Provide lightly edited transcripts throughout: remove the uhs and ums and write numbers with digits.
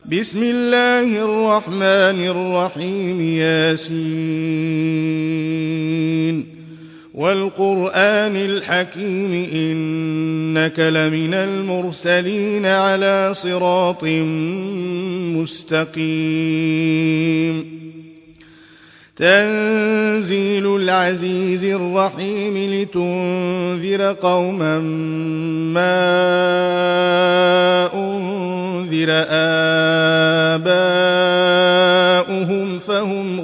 بسم الله الرحمن الرحيم ياسين والقرآن الحكيم إنك لمن المرسلين على صراط مستقيم تنزيل العزيز الرحيم لتنذر قوما ما أنذر آباؤهم فهم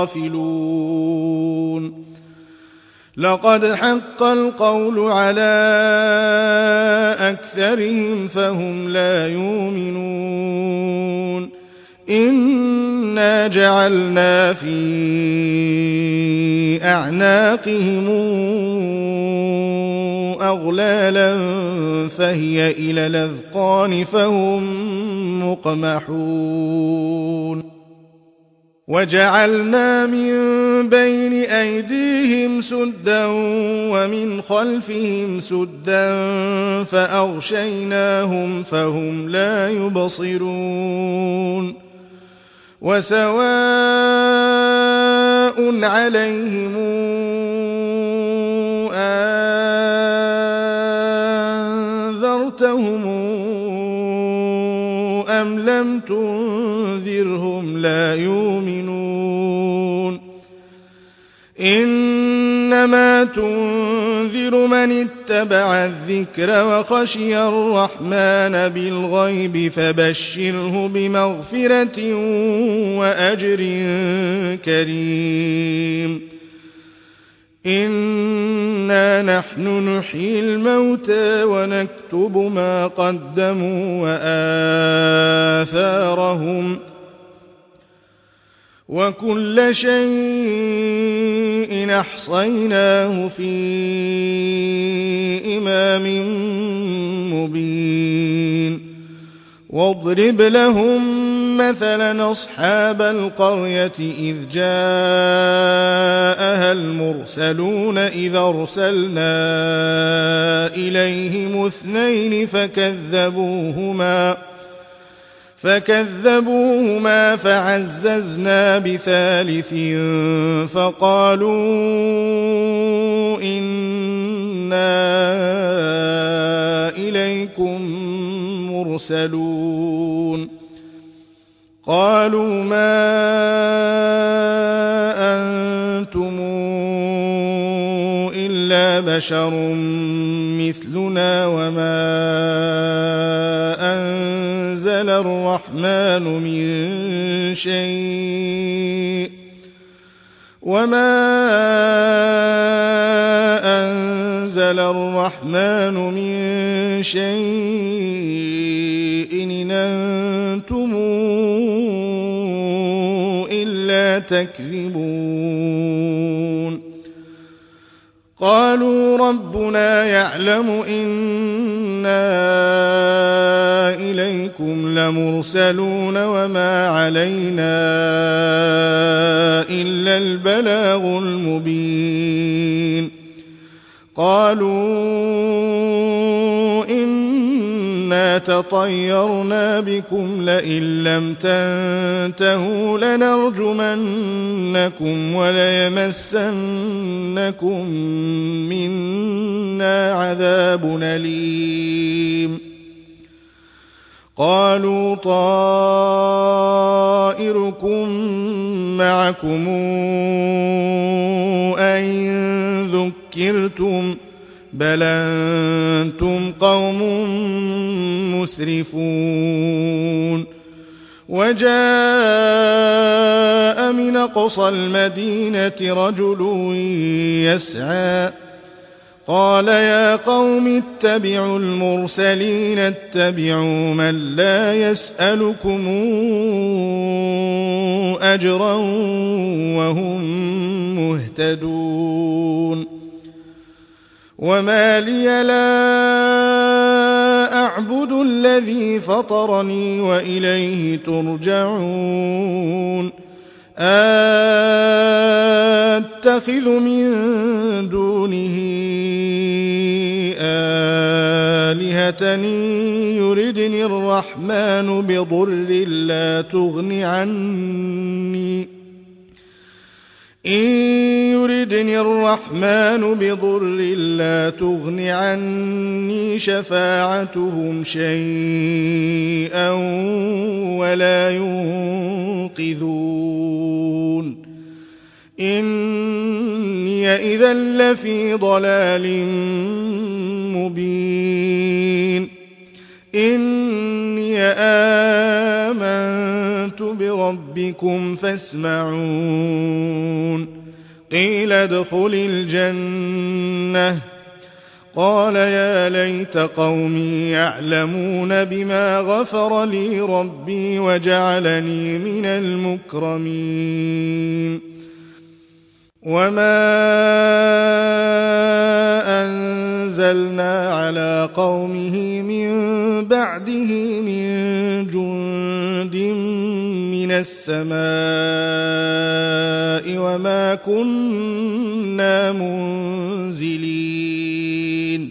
غافلون لقد حق القول على أكثرهم فهم لا يؤمنون إنا جعلنا في أعناقهم أغلالا فهي إلى الأذقان فهم مقمحون وجعلنا من بين أيديهم سدا ومن خلفهم سدا فأغشيناهم فهم لا يبصرون وسواء عليهم أنذرتهم أم لم تنذرهم لا يؤمنون إنما تنذر من اتبع الذكر وخشي الرحمن بالغيب فبشره بمغفرة وأجر كريم إنا نحن نحيي الموتى ونكتب ما قدموا وآثارهم وكل شيء أحصيناه في إمام مبين واضرب لهم مثلا أصحاب القرية إذ جاءها المرسلون إذ أرسلنا إليهم اثنين فكذبوهما فعززنا بثالث فقالوا إنا إليكم مرسلون قالوا ما أنتم إلا بشر مثلنا وما أنزل الرحمن من شيء إن أنتم إلا تكذبون قالوا ربنا يعلم إنا إليكم لمرسلون وما علينا إلا البلاغ المبين قالوا إنا تطيرنا بكم لئن لم تنتهوا لنرجمنكم وليمسنكم منا عذاب أليم قالوا طائركم معكم أئن ذكرتم بل أنتم قوم مسرفون وجاء من أقصى المدينة رجل يسعى قال يا قوم اتبعوا المرسلين اتبعوا من لا يسألكم أجرا وهم مهتدون وما لي لا أعبد الذي فطرني وإليه ترجعون أتخذ من دونه فاكهة إن يردني الرحمن بضر لا تغن عني شفاعتهم شيئا ولا ينقذون إني إذا لفي ضلال مبين إني آمنت بربكم فاسمعون قيل ادخل الجنة قال يا ليت قومي يعلمون بما غفر لي ربي وجعلني من المكرمين وما أنزلنا على قومه من بعده من جند من السماء وما كنا منزلين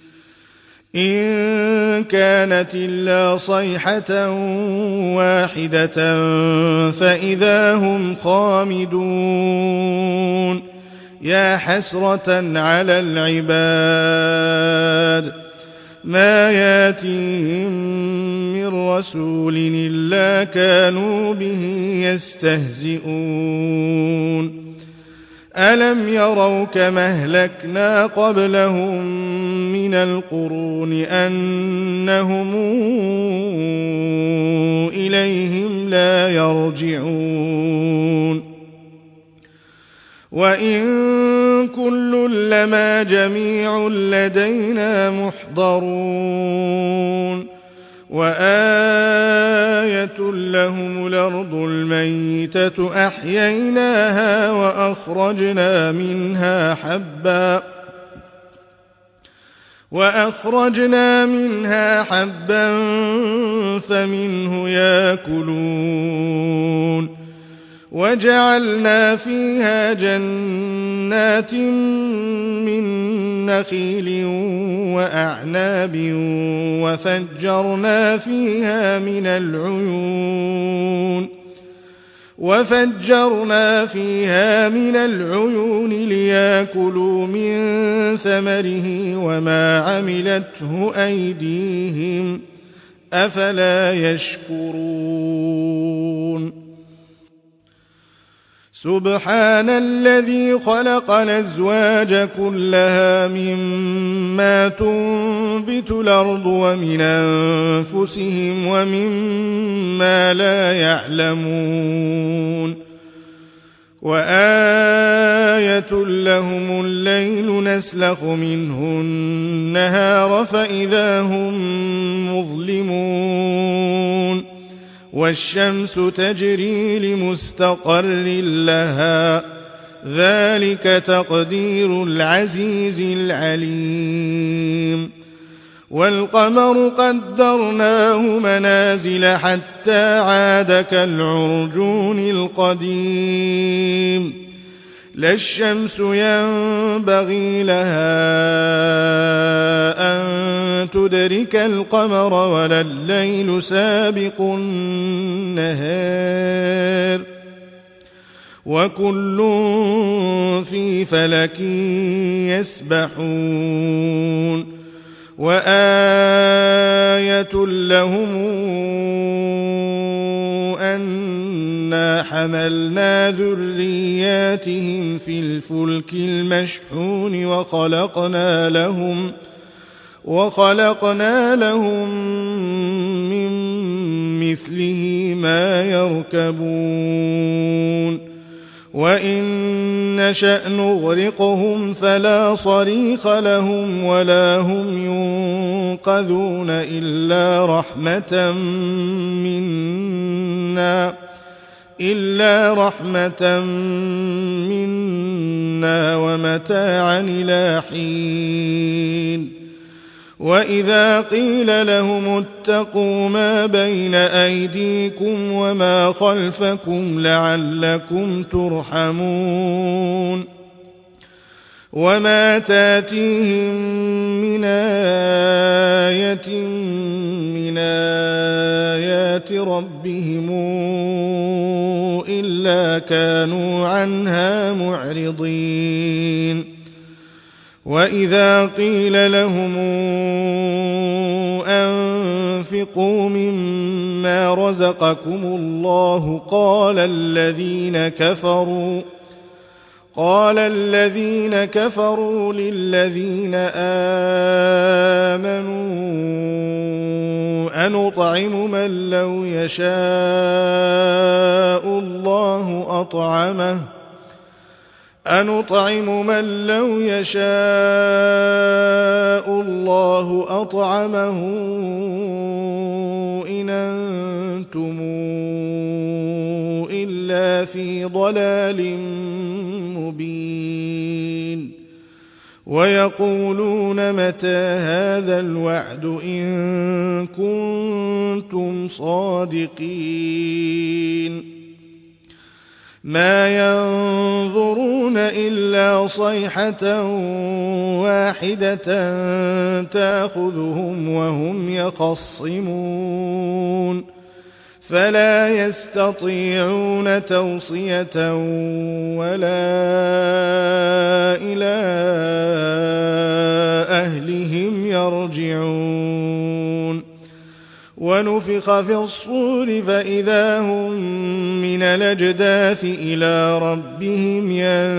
إن كانت إلا صيحة واحدة فإذا هم خامدون يا حسرة على العباد ما ياتيهم من رسول إلا كانوا به يستهزئون ألم يروا كما أهلكنا قبلهم من القرون أنهم إليهم لا يرجعون وإن كل لما جميع لدينا محضرون وآية لهم الأرض الميتة أحييناها وأخرجنا منها حبا فمنه يأكلون وجعلنا فيها جنات من نخيل وأعناب وفجرنا فيها من العيون ليأكلوا من ثمره وما عملته أيديهم أفلا يشكرون سبحان الذي خلق الأزواج كلها مما تنبت الأرض ومن أنفسهم ومما لا يعلمون وآية لهم الليل نسلخ منه النهار فإذا هم مظلمون والشمس تجري لمستقر لها ذلك تقدير العزيز العليم والقمر قدرناه منازل حتى عاد كالعرجون القديم لا الشمس ينبغي لها أن تدرك القمر ولا الليل سابق النهار وكل في فلك يسبحون وآية لهم أنا حملنا ذرياتهم في الفلك المشحون وخلقنا لهم من مثله ما يركبون وإن نشأ نغرقهم فلا صريخ لهم ولا هم ينقذون إلا رحمة منا ومتاعا إلى حين وإذا قيل لهم اتقوا ما بين أيديكم وما خلفكم لعلكم ترحمون وما تاتيهم من آية من آيات ربهم إلا كانوا عنها معرضين وإذا قيل لهم أنفقوا مما رزقكم الله قال الذين كفروا للذين آمنوا أنطعم من لو يشاء الله أطعمه إن أنتم إلا في ضلال مبين ويقولون متى هذا الوعد إن كنتم صادقين ما ينظرون إلا صيحة واحدة تأخذهم وهم يخصمون فلا يستطيعون توصية ولا إلى أهلهم يرجعون ونفخ في الصور فإذا هم من الأجداث إلى ربهم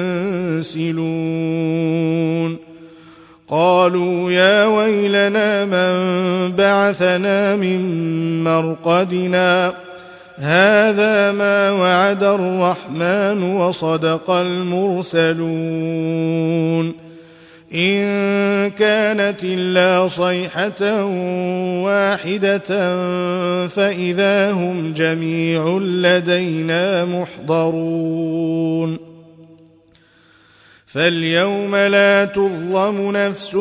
ينسلون قالوا يا ويلنا من بعثنا من مرقدنا هذا ما وعد الرحمن وصدق المرسلون إن كانت إلا صيحة واحدة فإذا هم جميع لدينا محضرون فاليوم لا تظلم نفس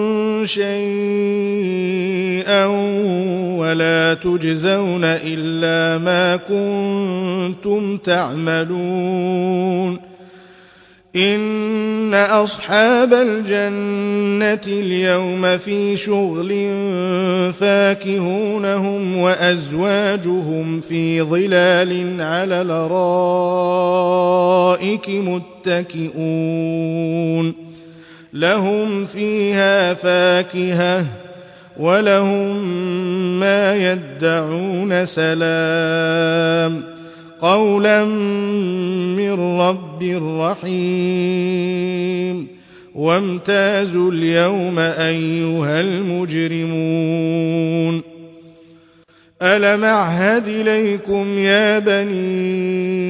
شيئا ولا تجزون إلا ما كنتم تعملون إن أصحاب الجنة اليوم في شغل فاكهون هم وأزواجهم في ظلال على الأرائك متكئون لهم فيها فاكهة ولهم ما يدعون سلام قولا من رب رحيم وامتازوا اليوم أيها المجرمون ألم أعهد إليكم يا بني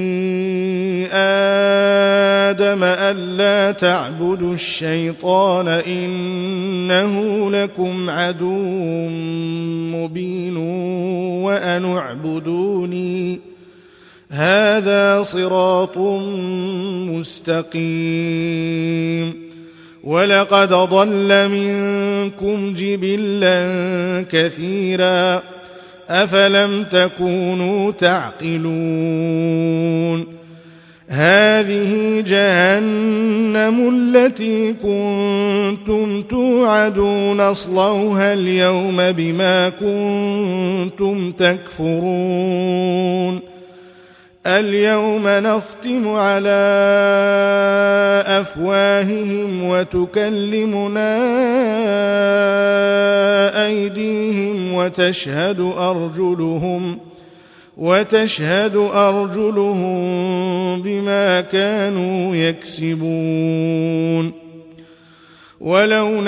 آدم ألا تعبدوا الشيطان إنه لكم عدو مبين وأن اعبدوني هذا صراط مستقيم ولقد ضل منكم جبلا كثيرا أفلم تكونوا تعقلون هذه جهنم التي كنتم توعدون اصلوها اليوم بما كنتم تكفرون اليوم نختم على أفواههم وتكلمنا أيديهم وتشهد أرجلهم بما كانوا يكسبون ولو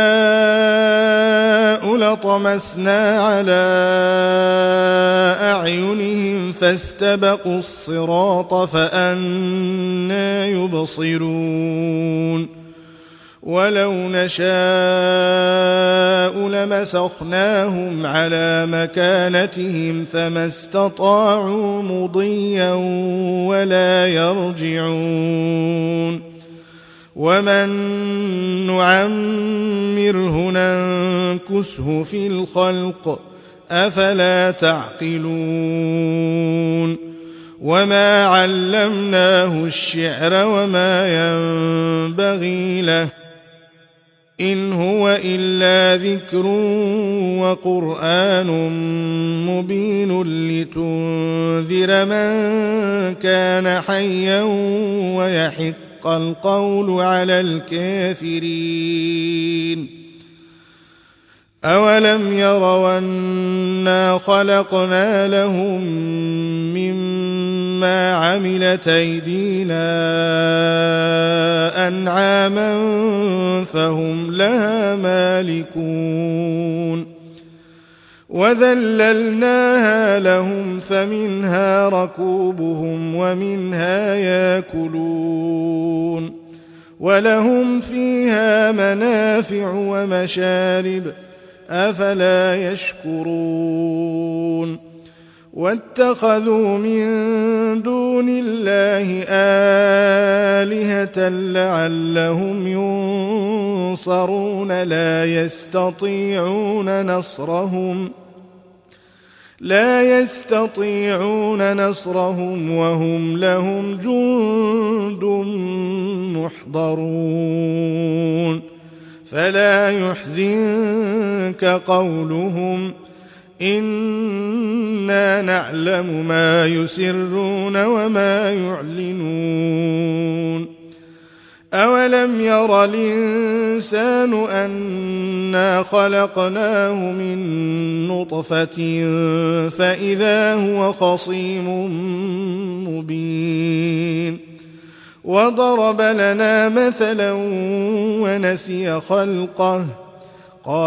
نشاء لطمسنا على أعينهم فاستبقوا الصراط فأنى يبصرون ولو نشاء لمسخناهم على مكانتهم فما استطاعوا مضيا ولا يرجعون ومن نعمره ننكسه في الخلق أفلا تعقلون وما علمناه الشعر وما ينبغي له إن هو إلا ذكر وقرآن مبين لتنذر من كان حيا ويحق القول على الكافرين أولم يروا أنا خلقنا لهم مما عملت أيدينا أنعاما فهم لها مالكون وذللناها لهم فمنها ركوبهم ومنها ياكلون ولهم فيها منافع ومشارب أفلا يشكرون واتخذوا من دون الله آلهة لعلهم ينصرون لا يستطيعون نصرهم وهم لهم جند محضرون فلا يحزنك قولهم إنا نعلم ما يسرون وما يعلنون أولم ير الإنسان أنا خلقناه من نطفة فإذا هو خصيم مبين وضرب لنا مثلا ونسي خلقه